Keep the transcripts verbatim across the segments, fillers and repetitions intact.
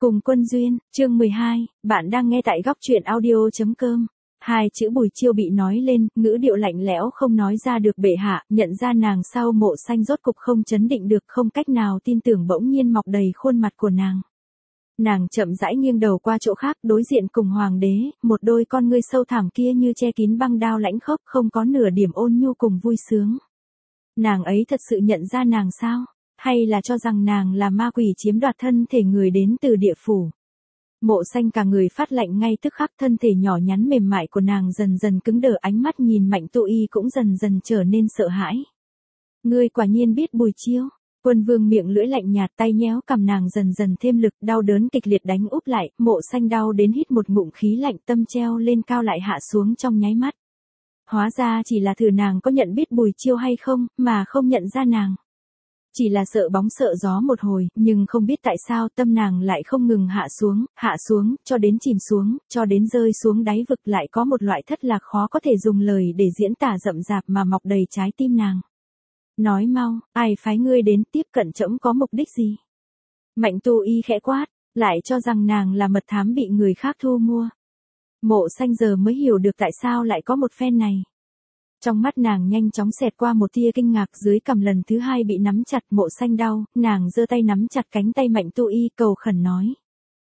Cùng Quân Duyên, chương mười hai, bạn đang nghe tại góc truyện audio.com. Hai chữ Bùi Chiêu bị nói lên, ngữ điệu lạnh lẽo không nói ra được bệ hạ, nhận ra nàng sau Mộ Xanh rốt cục không chấn định được, không cách nào tin tưởng bỗng nhiên mọc đầy khuôn mặt của nàng. Nàng chậm rãi nghiêng đầu qua chỗ khác, đối diện cùng hoàng đế, một đôi con ngươi sâu thẳm kia như che kín băng đao lãnh khốc, không có nửa điểm ôn nhu cùng vui sướng. Nàng ấy thật sự nhận ra nàng sao? Hay là cho rằng nàng là ma quỷ chiếm đoạt thân thể người đến từ địa phủ? Mộ Xanh cả người phát lạnh ngay tức khắc, thân thể nhỏ nhắn mềm mại của nàng dần dần cứng đờ, ánh mắt nhìn Mạnh Tu Y cũng dần dần trở nên sợ hãi. Ngươi quả nhiên biết Bùi Chiêu. Quân Vương miệng lưỡi lạnh nhạt, tay nhéo cằm nàng dần dần thêm lực, đau đớn kịch liệt đánh úp lại, Mộ Xanh đau đến hít một ngụm khí lạnh, tâm treo lên cao lại hạ xuống trong nháy mắt. Hóa ra chỉ là thử nàng có nhận biết Bùi Chiêu hay không, mà không nhận ra nàng. Chỉ là sợ bóng sợ gió một hồi, nhưng không biết tại sao tâm nàng lại không ngừng hạ xuống, hạ xuống, cho đến chìm xuống, cho đến rơi xuống đáy vực, lại có một loại thất lạc khó có thể dùng lời để diễn tả rậm rạp mà mọc đầy trái tim nàng. Nói mau, ai phái ngươi đến tiếp cận trẫm có mục đích gì? Mạnh Tu Y khẽ quát, lại cho rằng nàng là mật thám bị người khác thu mua. Mộ Xanh giờ mới hiểu được tại sao lại có một phen này. Trong mắt nàng nhanh chóng xẹt qua một tia kinh ngạc, dưới cằm lần thứ hai bị nắm chặt. Mộ Xanh đau, nàng giơ tay nắm chặt cánh tay Mạnh Tu Y, cầu khẩn nói.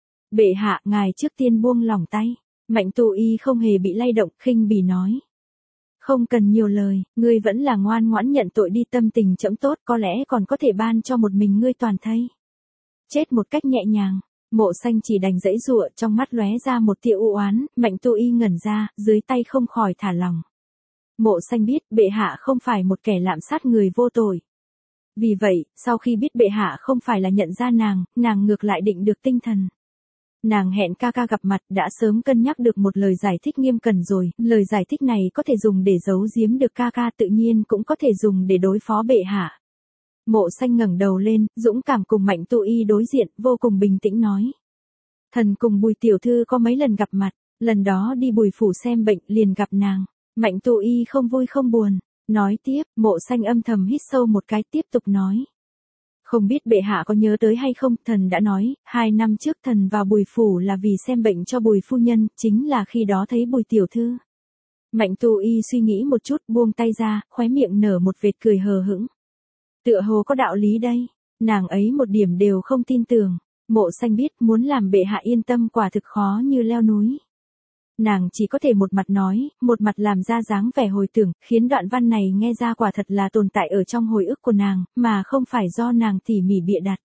Bệ hạ, ngài trước tiên buông lỏng tay. Mạnh Tu Y không hề bị lay động, khinh bỉ nói. Không cần nhiều lời, ngươi vẫn là ngoan ngoãn nhận tội đi, tâm tình trẫm tốt, có lẽ còn có thể ban cho một mình ngươi toàn thây. Chết một cách nhẹ nhàng. Mộ Xanh chỉ đành giãy giụa, trong mắt lóe ra một tia u oán. Mạnh Tu Y ngẩn ra, dưới tay không khỏi thả lỏng. Mộ Xanh biết bệ hạ không phải một kẻ lạm sát người vô tội. Vì vậy, sau khi biết bệ hạ không phải là nhận ra nàng, nàng ngược lại định được tinh thần. Nàng hẹn ca ca gặp mặt, đã sớm cân nhắc được một lời giải thích nghiêm cẩn rồi, lời giải thích này có thể dùng để giấu giếm được ca ca, tự nhiên cũng có thể dùng để đối phó bệ hạ. Mộ Xanh ngẩng đầu lên, dũng cảm cùng Mạnh Tu Y đối diện, vô cùng bình tĩnh nói. Thần cùng Bùi tiểu thư có mấy lần gặp mặt, lần đó đi Bùi phủ xem bệnh liền gặp nàng. Mạnh Tu Y không vui không buồn, nói tiếp. Mộ Xanh âm thầm hít sâu một cái, tiếp tục nói. Không biết bệ hạ có nhớ tới hay không, thần đã nói, hai năm trước thần vào Bùi phủ là vì xem bệnh cho Bùi phu nhân, chính là khi đó thấy Bùi tiểu thư. Mạnh Tu Y suy nghĩ một chút, buông tay ra, khóe miệng nở một vệt cười hờ hững. Tựa hồ có đạo lý đây, nàng ấy một điểm đều không tin tưởng. Mộ Xanh biết muốn làm bệ hạ yên tâm quả thực khó như leo núi. Nàng chỉ có thể một mặt nói, một mặt làm ra dáng vẻ hồi tưởng, khiến đoạn văn này nghe ra quả thật là tồn tại ở trong hồi ức của nàng, mà không phải do nàng tỉ mỉ bịa đặt.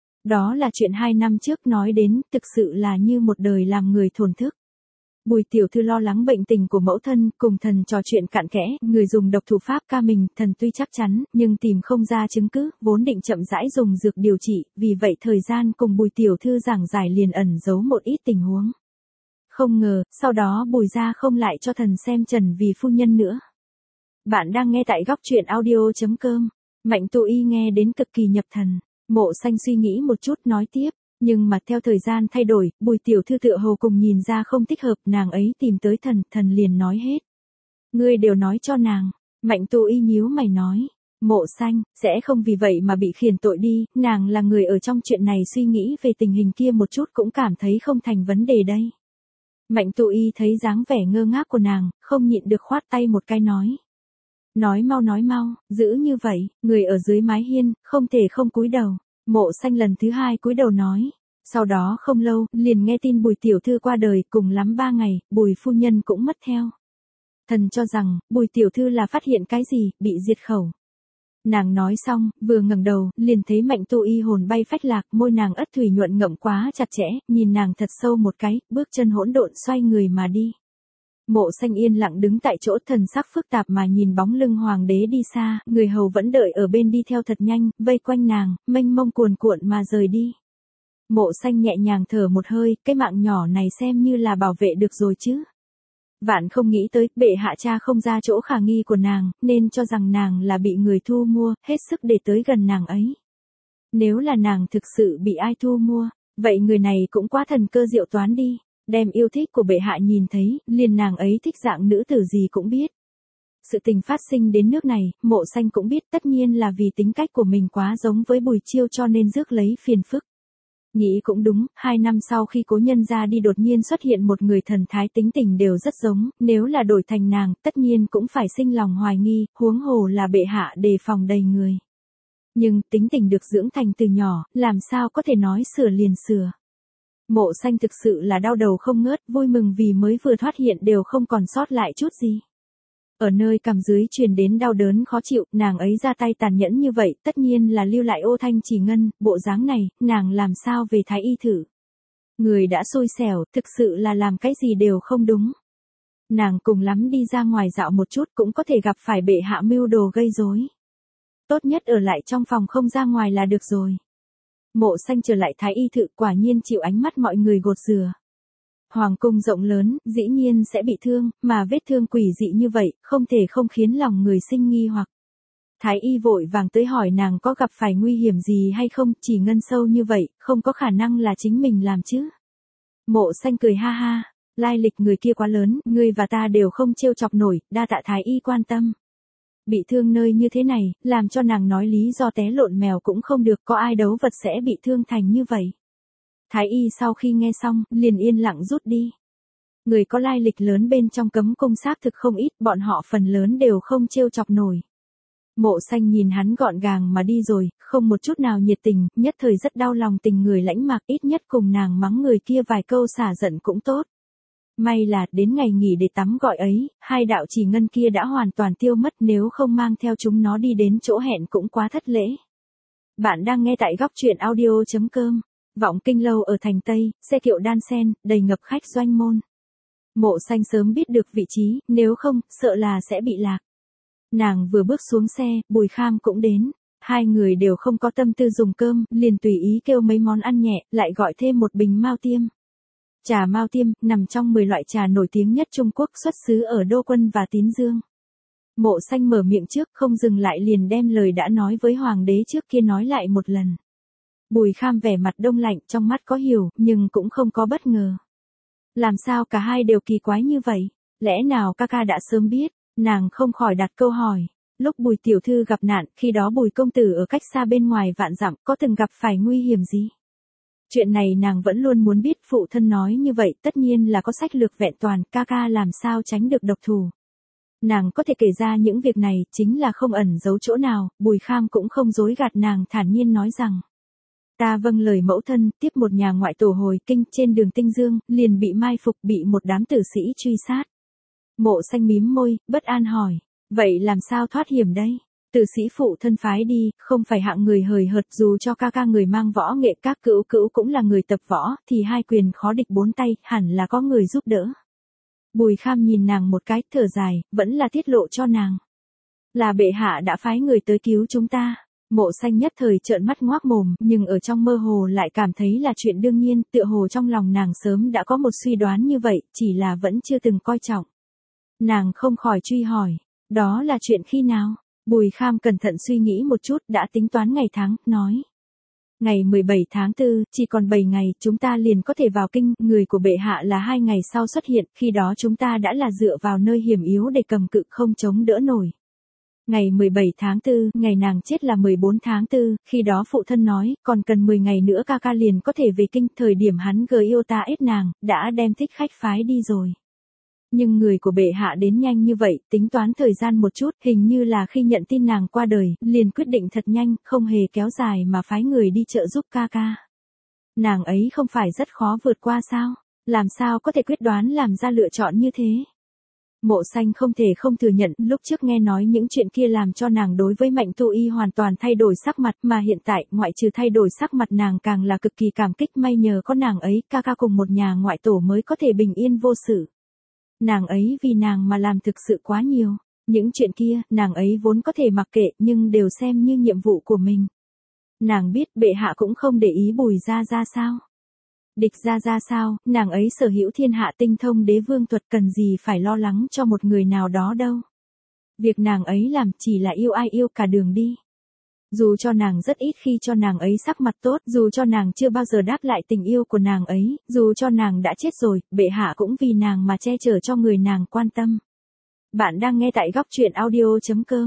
Đó là chuyện hai năm trước nói đến, thực sự là như một đời làm người thổn thức. Bùi tiểu thư lo lắng bệnh tình của mẫu thân, cùng thần trò chuyện cặn kẽ, người dùng độc thủ pháp ca mình, thần tuy chắc chắn, nhưng tìm không ra chứng cứ, vốn định chậm rãi dùng dược điều trị, vì vậy thời gian cùng Bùi tiểu thư giảng giải liền ẩn giấu một ít tình huống. Không ngờ, sau đó Bùi gia không lại cho thần xem Trần vì phu nhân nữa. Bạn đang nghe tại góc truyện audio.com. Mạnh Tu Y nghe đến cực kỳ nhập thần. Mộ Xanh suy nghĩ một chút nói tiếp. Nhưng mà theo thời gian thay đổi, Bùi tiểu thư tựa hồ cùng nhìn ra không thích hợp, nàng ấy tìm tới thần, thần liền nói hết. Ngươi đều nói cho nàng. Mạnh Tu Y nhíu mày nói. Mộ Xanh, sẽ không vì vậy mà bị khiển tội đi, nàng là người ở trong chuyện này, suy nghĩ về tình hình kia một chút cũng cảm thấy không thành vấn đề đây. Mạnh Tu Y thấy dáng vẻ ngơ ngác của nàng, không nhịn được khoát tay một cái nói. Nói mau nói mau, giữ như vậy, người ở dưới mái hiên, không thể không cúi đầu. Mộ Xanh lần thứ hai cúi đầu nói. Sau đó không lâu, liền nghe tin Bùi tiểu thư qua đời, cùng lắm ba ngày, Bùi phu nhân cũng mất theo. Thần cho rằng, Bùi tiểu thư là phát hiện cái gì, bị diệt khẩu. Nàng nói xong, vừa ngẩng đầu, liền thấy Mạnh Tu Y hồn bay phách lạc, môi nàng ất thủy nhuận ngậm quá chặt chẽ, nhìn nàng thật sâu một cái, bước chân hỗn độn xoay người mà đi. Mộ Xanh yên lặng đứng tại chỗ, thần sắc phức tạp mà nhìn bóng lưng hoàng đế đi xa, người hầu vẫn đợi ở bên đi theo thật nhanh, vây quanh nàng, mênh mông cuồn cuộn mà rời đi. Mộ Xanh nhẹ nhàng thở một hơi, cái mạng nhỏ này xem như là bảo vệ được rồi chứ. Vạn không nghĩ tới, bệ hạ cha không ra chỗ khả nghi của nàng, nên cho rằng nàng là bị người thu mua, hết sức để tới gần nàng ấy. Nếu là nàng thực sự bị ai thu mua, vậy người này cũng quá thần cơ diệu toán đi, đem yêu thích của bệ hạ nhìn thấy, liền nàng ấy thích dạng nữ tử gì cũng biết. Sự tình phát sinh đến nước này, Mộ Xanh cũng biết, tất nhiên là vì tính cách của mình quá giống với Bùi Chiêu cho nên rước lấy phiền phức. Nghĩ cũng đúng, hai năm sau khi cố nhân ra đi đột nhiên xuất hiện một người thần thái tính tình đều rất giống, nếu là đổi thành nàng, tất nhiên cũng phải sinh lòng hoài nghi, huống hồ là bệ hạ đề phòng đầy người. Nhưng tính tình được dưỡng thành từ nhỏ, làm sao có thể nói sửa liền sửa. Mộ Xanh thực sự là đau đầu không ngớt, vui mừng vì mới vừa thoát hiện đều không còn sót lại chút gì. Ở nơi cằm dưới truyền đến đau đớn khó chịu, nàng ấy ra tay tàn nhẫn như vậy, tất nhiên là lưu lại ô thanh chỉ ngân, bộ dáng này, nàng làm sao về thái y thử. Người đã xui xẻo, thực sự là làm cái gì đều không đúng. Nàng cùng lắm đi ra ngoài dạo một chút cũng có thể gặp phải bệ hạ mưu đồ gây rối. Tốt nhất ở lại trong phòng không ra ngoài là được rồi. Mộ Xanh trở lại thái y thự quả nhiên chịu ánh mắt mọi người gột rửa. Hoàng cung rộng lớn, dĩ nhiên sẽ bị thương, mà vết thương quỷ dị như vậy, không thể không khiến lòng người sinh nghi hoặc. Thái y vội vàng tới hỏi nàng có gặp phải nguy hiểm gì hay không, chỉ ngân sâu như vậy, không có khả năng là chính mình làm chứ. Mộ Xanh cười ha ha, lai lịch người kia quá lớn, ngươi và ta đều không trêu chọc nổi, đa tạ thái y quan tâm. Bị thương nơi như thế này, làm cho nàng nói lý do té lộn mèo cũng không được, có ai đấu vật sẽ bị thương thành như vậy. Thái y sau khi nghe xong, liền yên lặng rút đi. Người có lai lịch lớn bên trong cấm cung xác thực không ít, bọn họ phần lớn đều không trêu chọc nổi. Mộ Xanh nhìn hắn gọn gàng mà đi rồi, không một chút nào nhiệt tình, nhất thời rất đau lòng tình người lãnh mạc, ít nhất cùng nàng mắng người kia vài câu xả giận cũng tốt. May là, đến ngày nghỉ để tắm gọi ấy, hai đạo chỉ ngân kia đã hoàn toàn tiêu mất, nếu không mang theo chúng nó đi đến chỗ hẹn cũng quá thất lễ. Bạn đang nghe tại góc truyện audio chấm com. Vọng Kinh lâu ở thành Tây, xe kiệu đan sen, đầy ngập khách doanh môn. Mộ Xanh sớm biết được vị trí, nếu không, sợ là sẽ bị lạc. Nàng vừa bước xuống xe, Bùi Kham cũng đến. Hai người đều không có tâm tư dùng cơm, liền tùy ý kêu mấy món ăn nhẹ, lại gọi thêm một bình mao tiêm. Trà mao tiêm, nằm trong mười loại trà nổi tiếng nhất Trung Quốc, xuất xứ ở Đô Quân và Tín Dương. Mộ Xanh mở miệng trước, không dừng lại liền đem lời đã nói với hoàng đế trước kia nói lại một lần. Bùi Kham vẻ mặt đông lạnh, trong mắt có hiểu, nhưng cũng không có bất ngờ. Làm sao cả hai đều kỳ quái như vậy? Lẽ nào ca ca đã sớm biết? Nàng không khỏi đặt câu hỏi. Lúc Bùi tiểu thư gặp nạn, khi đó Bùi công tử ở cách xa bên ngoài vạn dặm, có từng gặp phải nguy hiểm gì? Chuyện này nàng vẫn luôn muốn biết, phụ thân nói như vậy, tất nhiên là có sách lược vẹn toàn, ca ca làm sao tránh được độc thủ. Nàng có thể kể ra những việc này, chính là không ẩn giấu chỗ nào, Bùi Kham cũng không dối gạt nàng, thản nhiên nói rằng. Ta vâng lời mẫu thân, tiếp một nhà ngoại tổ hồi kinh trên đường Tinh Dương, liền bị mai phục, bị một đám tử sĩ truy sát. Mộ Xanh mím môi, bất an hỏi, vậy làm sao thoát hiểm đây? Tử sĩ phụ thân phái đi, không phải hạng người hời hợt, dù cho ca ca người mang võ nghệ, các cữu cữu cũng là người tập võ, thì hai quyền khó địch bốn tay, hẳn là có người giúp đỡ. Bùi Kham nhìn nàng một cái, thở dài, vẫn là tiết lộ cho nàng. Là bệ hạ đã phái người tới cứu chúng ta. Mộ Xanh nhất thời trợn mắt ngoác mồm, nhưng ở trong mơ hồ lại cảm thấy là chuyện đương nhiên, tựa hồ trong lòng nàng sớm đã có một suy đoán như vậy, chỉ là vẫn chưa từng coi trọng. Nàng không khỏi truy hỏi, đó là chuyện khi nào? Bùi Kham cẩn thận suy nghĩ một chút, đã tính toán ngày tháng, nói. Ngày mười bảy tháng tư, chỉ còn bảy ngày, chúng ta liền có thể vào kinh, người của bệ hạ là hai ngày sau xuất hiện, khi đó chúng ta đã là dựa vào nơi hiểm yếu để cầm cự không chống đỡ nổi. Ngày mười bảy tháng tư, ngày nàng chết là mười bốn tháng tư, khi đó phụ thân nói, còn cần mười ngày nữa ca ca liền có thể về kinh, thời điểm hắn gờ yêu ta ết nàng, đã đem thích khách phái đi rồi. Nhưng người của bệ hạ đến nhanh như vậy, tính toán thời gian một chút, hình như là khi nhận tin nàng qua đời, liền quyết định thật nhanh, không hề kéo dài mà phái người đi trợ giúp ca ca. Nàng ấy không phải rất khó vượt qua sao? Làm sao có thể quyết đoán làm ra lựa chọn như thế? Mộ Xanh không thể không thừa nhận, lúc trước nghe nói những chuyện kia làm cho nàng đối với Mạnh Tu Y hoàn toàn thay đổi sắc mặt, mà hiện tại, ngoại trừ thay đổi sắc mặt nàng càng là cực kỳ cảm kích, may nhờ có nàng ấy, ca ca cùng một nhà ngoại tổ mới có thể bình yên vô sự. Nàng ấy vì nàng mà làm thực sự quá nhiều, những chuyện kia, nàng ấy vốn có thể mặc kệ, nhưng đều xem như nhiệm vụ của mình. Nàng biết bệ hạ cũng không để ý Bùi gia ra sao. Địch gia ra sao, nàng ấy sở hữu thiên hạ tinh thông đế vương thuật, cần gì phải lo lắng cho một người nào đó đâu. Việc nàng ấy làm chỉ là yêu ai yêu cả đường đi. Dù cho nàng rất ít khi cho nàng ấy sắc mặt tốt, dù cho nàng chưa bao giờ đáp lại tình yêu của nàng ấy, dù cho nàng đã chết rồi, bệ hạ cũng vì nàng mà che chở cho người nàng quan tâm. Bạn đang nghe tại góc truyện audio chấm com.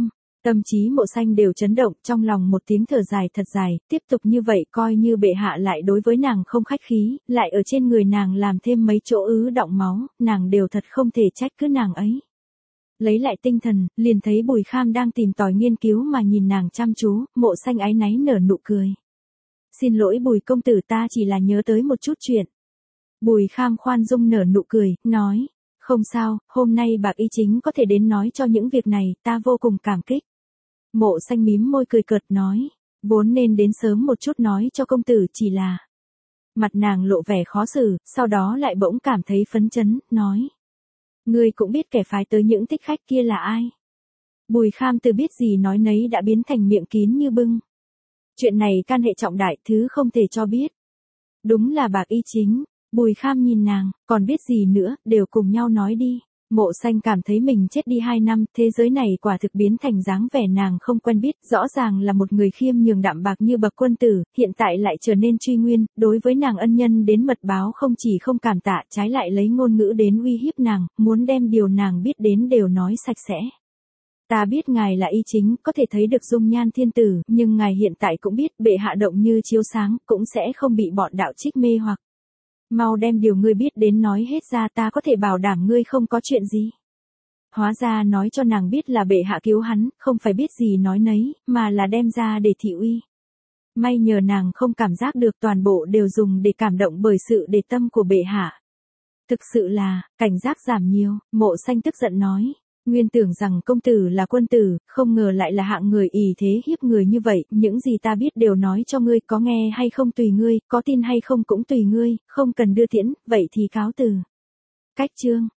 Tâm trí Mộ Xanh đều chấn động, trong lòng một tiếng thở dài thật dài, tiếp tục như vậy coi như bệ hạ lại đối với nàng không khách khí, lại ở trên người nàng làm thêm mấy chỗ ứ đọng máu, nàng đều thật không thể trách cứ nàng ấy. Lấy lại tinh thần, liền thấy Bùi Kham đang tìm tòi nghiên cứu mà nhìn nàng chăm chú, Mộ Xanh áy náy nở nụ cười. Xin lỗi Bùi công tử, ta chỉ là nhớ tới một chút chuyện. Bùi Kham khoan dung nở nụ cười, nói, không sao, hôm nay Bạc Y Chính có thể đến nói cho những việc này, ta vô cùng cảm kích. Mộ Xanh mím môi cười cợt nói, vốn nên đến sớm một chút nói cho công tử, chỉ là... Mặt nàng lộ vẻ khó xử, sau đó lại bỗng cảm thấy phấn chấn, nói. Ngươi cũng biết kẻ phái tới những thích khách kia là ai. Bùi Kham từ biết gì nói nấy đã biến thành miệng kín như bưng. Chuyện này can hệ trọng đại, thứ không thể cho biết. Đúng là Bạc Y Chính. Bùi Kham nhìn nàng, còn biết gì nữa, đều cùng nhau nói đi. Mộ Xanh cảm thấy mình chết đi hai năm, thế giới này quả thực biến thành dáng vẻ nàng không quen biết, rõ ràng là một người khiêm nhường đạm bạc như bậc quân tử, hiện tại lại trở nên truy nguyên, đối với nàng ân nhân đến mật báo không chỉ không cảm tạ, trái lại lấy ngôn ngữ đến uy hiếp nàng, muốn đem điều nàng biết đến đều nói sạch sẽ. Ta biết ngài là Y Chính, có thể thấy được dung nhan thiên tử, nhưng ngài hiện tại cũng biết bệ hạ động như chiếu sáng, cũng sẽ không bị bọn đạo trích mê hoặc. Mau đem điều ngươi biết đến nói hết ra, ta có thể bảo đảm ngươi không có chuyện gì. Hóa ra nói cho nàng biết là bệ hạ cứu hắn, không phải biết gì nói nấy, mà là đem ra để thị uy. May nhờ nàng không cảm giác được, toàn bộ đều dùng để cảm động bởi sự đề tâm của bệ hạ. Thực sự là, cảnh giác giảm nhiều, Mộ Xanh tức giận nói. Nguyên tưởng rằng công tử là quân tử, không ngờ lại là hạng người ỷ thế hiếp người như vậy, những gì ta biết đều nói cho ngươi, có nghe hay không tùy ngươi, có tin hay không cũng tùy ngươi, không cần đưa tiễn, vậy thì cáo từ. Cách chương.